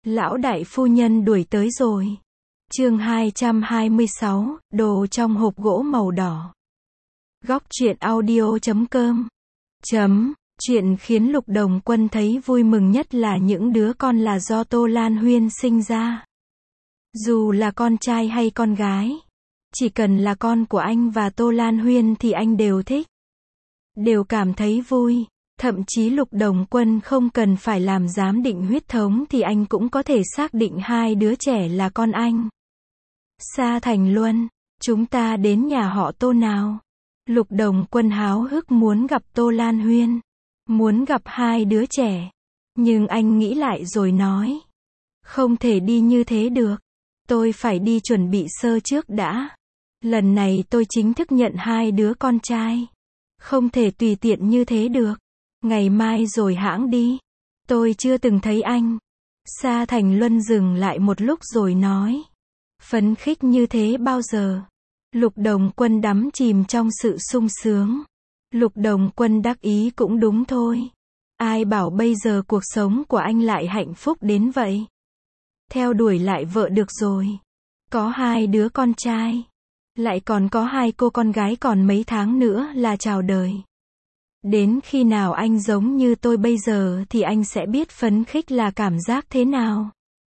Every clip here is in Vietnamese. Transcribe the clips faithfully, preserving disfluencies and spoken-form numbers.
Lão đại phu nhân đuổi tới rồi. Chương hai trăm hai mươi sáu, đồ trong hộp gỗ màu đỏ. Góc truyện audio chấm com. Chấm, chuyện khiến Lục Đồng Quân thấy vui mừng nhất là những đứa con là do Tô Lan Huyên sinh ra. Dù là con trai hay con gái, chỉ cần là con của anh và Tô Lan Huyên thì anh đều thích. Đều cảm thấy vui. Thậm chí Lục Đồng Quân không cần phải làm giám định huyết thống thì anh cũng có thể xác định hai đứa trẻ là con anh. Sa Thành Luân, chúng ta đến nhà họ Tô nào? Lục Đồng Quân háo hức muốn gặp Tô Lan Huyên, muốn gặp hai đứa trẻ. Nhưng anh nghĩ lại rồi nói, không thể đi như thế được. Tôi phải đi chuẩn bị sơ trước đã. Lần này tôi chính thức nhận hai đứa con trai. Không thể tùy tiện như thế được. Ngày mai rồi hãng đi. Tôi chưa từng thấy anh. Sa Thành Luân dừng lại một lúc rồi nói. Phấn khích như thế bao giờ? Lục Đồng Quân đắm chìm trong sự sung sướng. Lục Đồng Quân đắc ý cũng đúng thôi. Ai bảo bây giờ cuộc sống của anh lại hạnh phúc đến vậy? Theo đuổi lại vợ được rồi. Có hai đứa con trai. Lại còn có hai cô con gái, còn mấy tháng nữa là chào đời. Đến khi nào anh giống như tôi bây giờ thì anh sẽ biết phấn khích là cảm giác thế nào.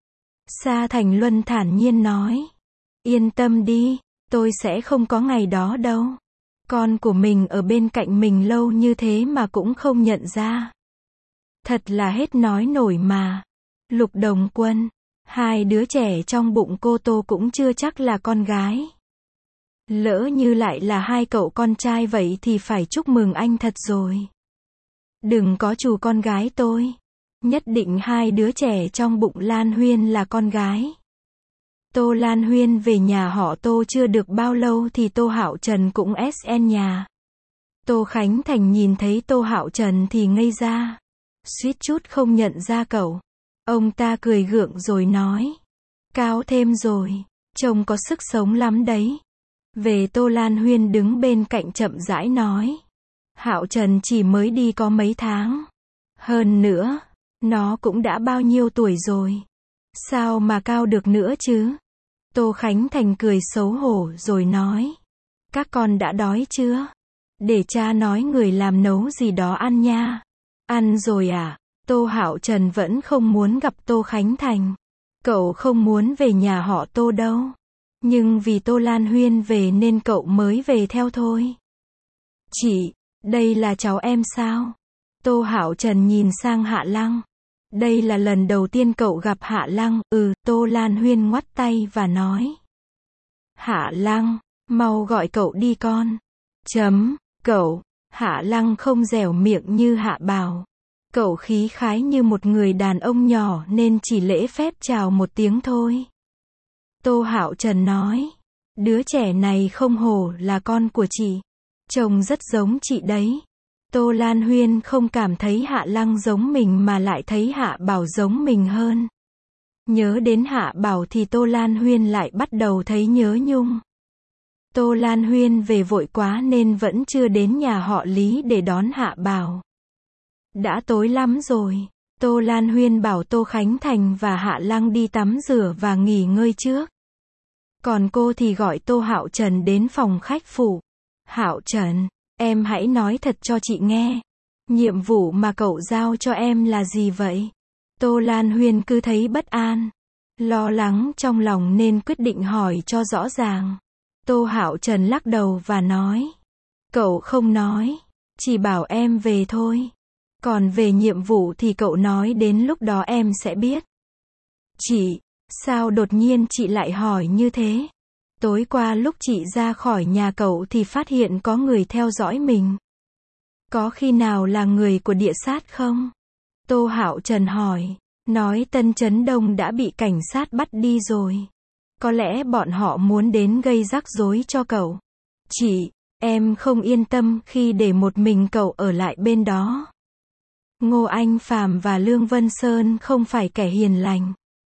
Sa Thành Luân thản nhiên nói. Yên tâm đi, tôi sẽ không có ngày đó đâu. Con của mình ở bên cạnh mình lâu như thế mà cũng không nhận ra. Thật là hết nói nổi mà. Lục Đồng Quân, hai đứa trẻ trong bụng cô Tô cũng chưa chắc là con gái. Lỡ như lại là hai cậu con trai vậy thì phải chúc mừng anh thật rồi. Đừng có trù con gái tôi. Nhất định hai đứa trẻ trong bụng Lan Huyên là con gái. Tô Lan Huyên về nhà họ Tô chưa được bao lâu thì Tô Hạo Trần cũng ét en nhà. Tô Khánh Thành nhìn thấy Tô Hạo Trần thì ngây ra. Suýt chút không nhận ra cậu. Ông ta cười gượng rồi nói. Cao thêm rồi. Trông có sức sống lắm đấy. Về Tô Lan Huyên đứng bên cạnh chậm rãi nói. Hạo Trần chỉ mới đi có mấy tháng. Hơn nữa, nó cũng đã bao nhiêu tuổi rồi. Sao mà cao được nữa chứ? Tô Khánh Thành cười xấu hổ rồi nói. Các con đã đói chưa? Để cha nói người làm nấu gì đó ăn nha. Ăn rồi à? Tô Hạo Trần vẫn không muốn gặp Tô Khánh Thành. Cậu không muốn về nhà họ Tô đâu. Nhưng vì Tô Lan Huyên về nên cậu mới về theo thôi. Chị, đây là cháu em sao? Tô Hạo Trần nhìn sang Hạ Lăng. Đây là lần đầu tiên cậu gặp Hạ Lăng. Ừ, Tô Lan Huyên ngoắt tay và nói. Hạ Lăng, mau gọi cậu đi con. Chấm, cậu. Hạ Lăng không dẻo miệng như Hạ Bảo. Cậu khí khái như một người đàn ông nhỏ nên chỉ lễ phép chào một tiếng thôi. Tô Hạo Trần nói. Đứa trẻ này không hổ là con của chị. Trông rất giống chị đấy. Tô Lan Huyên không cảm thấy Hạ Lăng giống mình mà lại thấy Hạ Bảo giống mình hơn. Nhớ đến Hạ Bảo thì Tô Lan Huyên lại bắt đầu thấy nhớ nhung. Tô Lan Huyên về vội quá nên vẫn chưa đến nhà họ Lý để đón Hạ Bảo. Đã tối lắm rồi. Tô Lan Huyên bảo Tô Khánh Thành và Hạ Lăng đi tắm rửa và nghỉ ngơi trước. Còn cô thì gọi Tô Hạo Trần đến phòng khách phủ. Hạo Trần, em hãy nói thật cho chị nghe. Nhiệm vụ mà cậu giao cho em là gì vậy? Tô Lan Huyên cứ thấy bất an, lo lắng trong lòng nên quyết định hỏi cho rõ ràng. Tô Hạo Trần lắc đầu và nói. Cậu không nói, chỉ bảo em về thôi. Còn về nhiệm vụ thì cậu nói đến lúc đó em sẽ biết. Chị, sao đột nhiên chị lại hỏi như thế? Tối qua lúc chị ra khỏi nhà cậu thì phát hiện có người theo dõi mình. Có khi nào là người của địa sát không? Tô Hạo Trần hỏi. Nói Tân Chấn Đông đã bị cảnh sát bắt đi rồi. Có lẽ bọn họ muốn đến gây rắc rối cho cậu. Chị, em không yên tâm khi để một mình cậu ở lại bên đó. Ngô Anh Phàm và Lương Vân Sơn không phải kẻ hiền lành.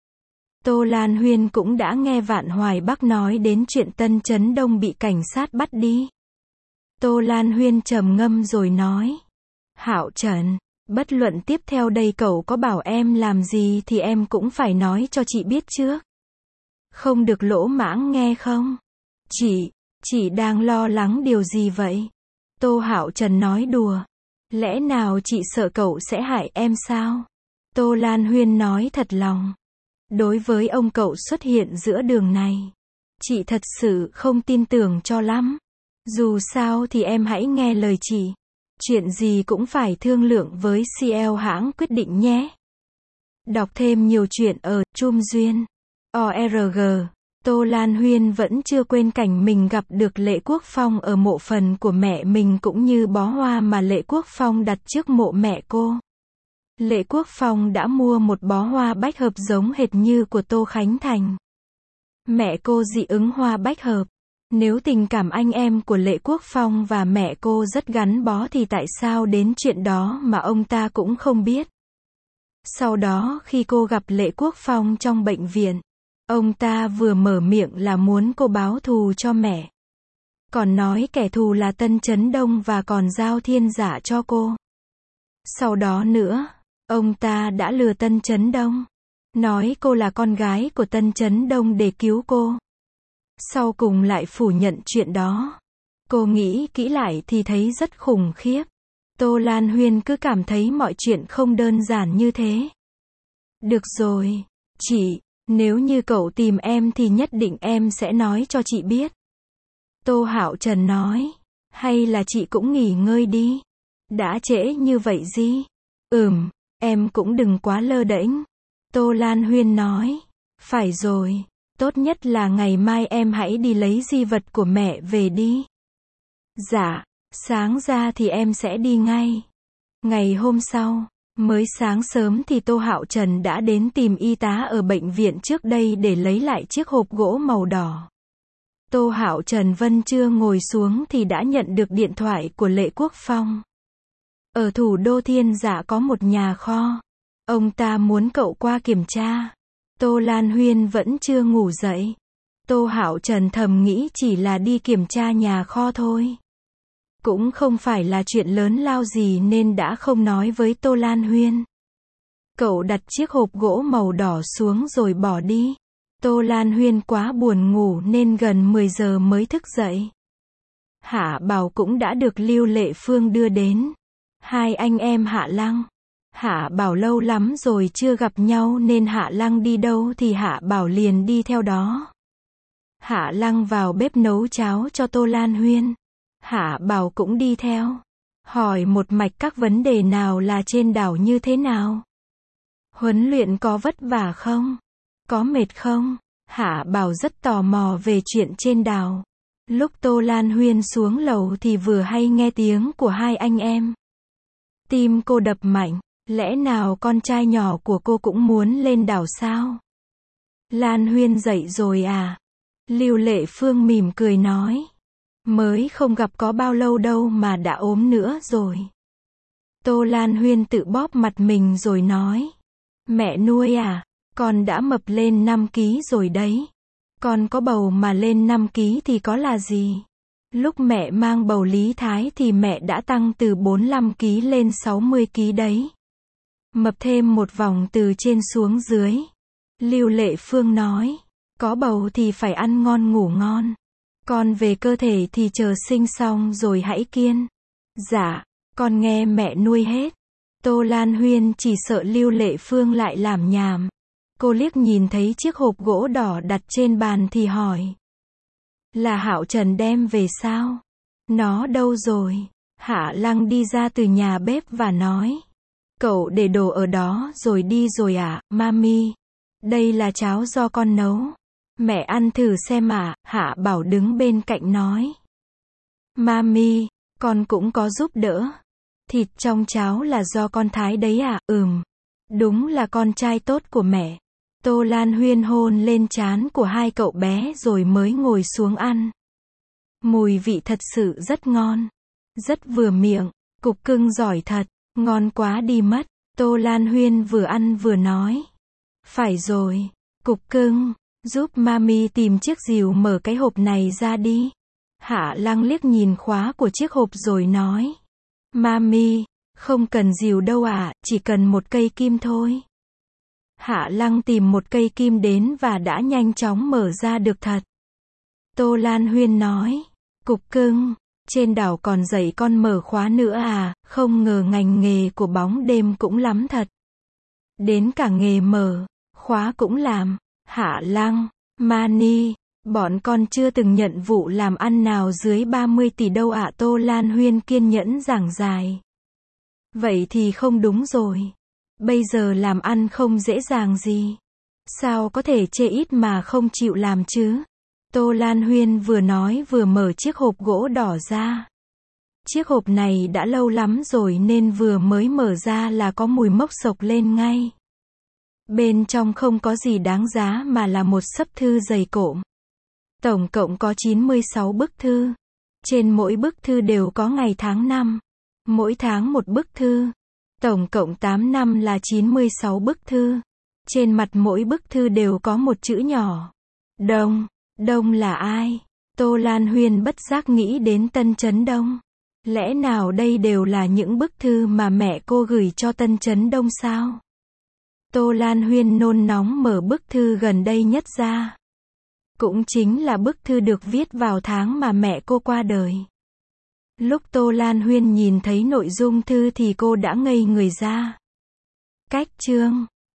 Tô Lan Huyên cũng đã nghe Vạn Hoài Bắc nói đến chuyện Tân Chấn Đông bị cảnh sát bắt đi. Tô Lan Huyên trầm ngâm rồi nói. Hạo Trần, Bất luận tiếp theo đây cậu có bảo em làm gì thì em cũng phải nói cho chị biết trước. Không được lỗ mãng nghe không? Chị, chị đang lo lắng điều gì vậy? Tô Hạo Trần nói đùa. Lẽ nào chị sợ cậu sẽ hại em sao? Tô Lan Huyên nói thật lòng. Đối với ông cậu xuất hiện giữa đường này, chị thật sự không tin tưởng cho lắm. Dù sao thì em hãy nghe lời chị. Chuyện gì cũng phải thương lượng với xê lờ hãng quyết định nhé. Đọc thêm nhiều chuyện ở Chum Duyên. o rờ giê. Tô Lan Huyên vẫn chưa quên cảnh mình gặp được Lệ Quốc Phong ở mộ phần của mẹ mình cũng như bó hoa mà Lệ Quốc Phong đặt trước mộ mẹ cô. Lệ Quốc Phong đã mua một bó hoa bách hợp giống hệt như của Tô Khánh Thành. Mẹ cô dị ứng hoa bách hợp. Nếu tình cảm anh em của Lệ Quốc Phong và mẹ cô rất gắn bó thì tại sao đến chuyện đó mà ông ta cũng không biết. Sau đó khi cô gặp Lệ Quốc Phong trong bệnh viện, ông ta vừa mở miệng là muốn cô báo thù cho mẹ. Còn nói kẻ thù là Tân Chấn Đông và còn giao thiên giả cho cô. Sau đó nữa, ông ta đã lừa Tân Chấn Đông. Nói cô là con gái của Tân Chấn Đông để cứu cô. Sau cùng lại phủ nhận chuyện đó. Cô nghĩ kỹ lại thì thấy rất khủng khiếp. Tô Lan Huyên cứ cảm thấy mọi chuyện không đơn giản như thế. Được rồi, chị, nếu như cậu tìm em thì nhất định em sẽ nói cho chị biết. Tô Hạo Trần nói, hay là chị cũng nghỉ ngơi đi. Đã trễ như vậy gì? Ừm, em cũng đừng quá lơ đễnh. Tô Lan Huyên nói, phải rồi, tốt nhất là ngày mai em hãy đi lấy di vật của mẹ về đi. Dạ, sáng ra thì em sẽ đi ngay. Ngày hôm sau, mới sáng sớm thì Tô Hạo Trần đã đến tìm y tá ở bệnh viện trước đây để lấy lại chiếc hộp gỗ màu đỏ. Tô Hạo Trần vẫn chưa ngồi xuống thì đã nhận được điện thoại của Lệ Quốc Phong. Ở thủ đô Thiên Dạ có một nhà kho. Ông ta muốn cậu qua kiểm tra. Tô Lan Huyên vẫn chưa ngủ dậy. Tô Hạo Trần thầm nghĩ chỉ là đi kiểm tra nhà kho thôi. Cũng không phải là chuyện lớn lao gì nên đã không nói với Tô Lan Huyên. Cậu đặt chiếc hộp gỗ màu đỏ xuống rồi bỏ đi. Tô Lan Huyên quá buồn ngủ nên gần mười giờ mới thức dậy. Hạ Bảo cũng đã được Lưu Lệ Phương đưa đến. Hai anh em Hạ Lăng. Hạ Bảo lâu lắm rồi chưa gặp nhau nên Hạ Lăng đi đâu thì Hạ Bảo liền đi theo đó. Hạ Lăng vào bếp nấu cháo cho Tô Lan Huyên. Hạ Bảo cũng đi theo. Hỏi một mạch các vấn đề nào là trên đảo như thế nào. Huấn luyện có vất vả không? Có mệt không? Hạ Bảo rất tò mò về chuyện trên đảo. Lúc Tô Lan Huyên xuống lầu thì vừa hay nghe tiếng của hai anh em. Tim cô đập mạnh. Lẽ nào con trai nhỏ của cô cũng muốn lên đảo sao? Lan Huyên dậy rồi à? Lưu Lệ Phương mỉm cười nói. Mới không gặp có bao lâu đâu mà đã ốm nữa rồi. Tô Lan Huyên tự bóp mặt mình rồi nói. Mẹ nuôi à, con đã mập lên năm ký rồi đấy. Con có bầu mà lên năm ký thì có là gì? Lúc mẹ mang bầu Lý Thái thì mẹ đã tăng từ bốn mươi lăm ký lên sáu mươi ký đấy. Mập thêm một vòng từ trên xuống dưới. Lưu Lệ Phương nói. Có bầu thì phải ăn ngon ngủ ngon. Con về cơ thể thì chờ sinh xong rồi hãy kiêng. Dạ, con nghe mẹ nuôi hết. Tô Lan Huyên chỉ sợ Lưu Lệ Phương lại làm nhảm. Cô liếc nhìn thấy chiếc hộp gỗ đỏ đặt trên bàn thì hỏi. Là Hạo Trần đem về sao? Nó đâu rồi? Hạ Lăng đi ra từ nhà bếp và nói. Cậu để đồ ở đó rồi đi rồi à, mami? Đây là cháo do con nấu. Mẹ ăn thử xem à, Hạ Bảo đứng bên cạnh nói. Mami, con cũng có giúp đỡ. Thịt trong cháo là do con thái đấy à, ừm. Đúng là con trai tốt của mẹ. Tô Lan Huyên hôn lên trán của hai cậu bé rồi mới ngồi xuống ăn. Mùi vị thật sự rất ngon. Rất vừa miệng, cục cưng giỏi thật, ngon quá đi mất. Tô Lan Huyên vừa ăn vừa nói. Phải rồi, cục cưng, giúp mami tìm chiếc rìu mở cái hộp này ra đi. Hạ Lăng liếc nhìn khóa của chiếc hộp rồi nói. Mami, Không cần rìu đâu ạ, chỉ cần một cây kim thôi. Hạ Lăng tìm một cây kim đến và đã nhanh chóng mở ra được thật. Tô Lan Huyên nói, cục cưng, trên đảo còn dạy con mở khóa nữa à, không ngờ ngành nghề của bóng đêm cũng lắm thật. Đến cả nghề mở khóa cũng làm. Hạ Lăng, Mani, bọn con chưa từng nhận vụ làm ăn nào dưới ba mươi tỷ đâu ạ. Tô Lan Huyên kiên nhẫn giảng giải. Vậy thì không đúng rồi. Bây giờ làm ăn không dễ dàng gì. Sao có thể chê ít mà không chịu làm chứ? Tô Lan Huyên vừa nói vừa mở chiếc hộp gỗ đỏ ra. Chiếc hộp này đã lâu lắm rồi nên vừa mới mở ra là có mùi mốc xộc lên ngay. Bên trong không có gì đáng giá mà là một xấp thư dày cộm. Tổng cộng có chín mươi sáu bức thư. Trên mỗi bức thư đều có ngày tháng năm. Mỗi tháng một bức thư. Tổng cộng tám năm là chín mươi sáu bức thư. Trên mặt mỗi bức thư đều có một chữ nhỏ. Đông. Đông là ai? Tô Lan Huyên bất giác nghĩ đến Tân Chấn Đông. Lẽ nào đây đều là những bức thư mà mẹ cô gửi cho Tân Chấn Đông sao? Tô Lan Huyên nôn nóng mở bức thư gần đây nhất ra. Cũng chính là bức thư được viết vào tháng mà mẹ cô qua đời. Lúc Tô Lan Huyên nhìn thấy nội dung thư thì cô đã ngây người ra. Cách chương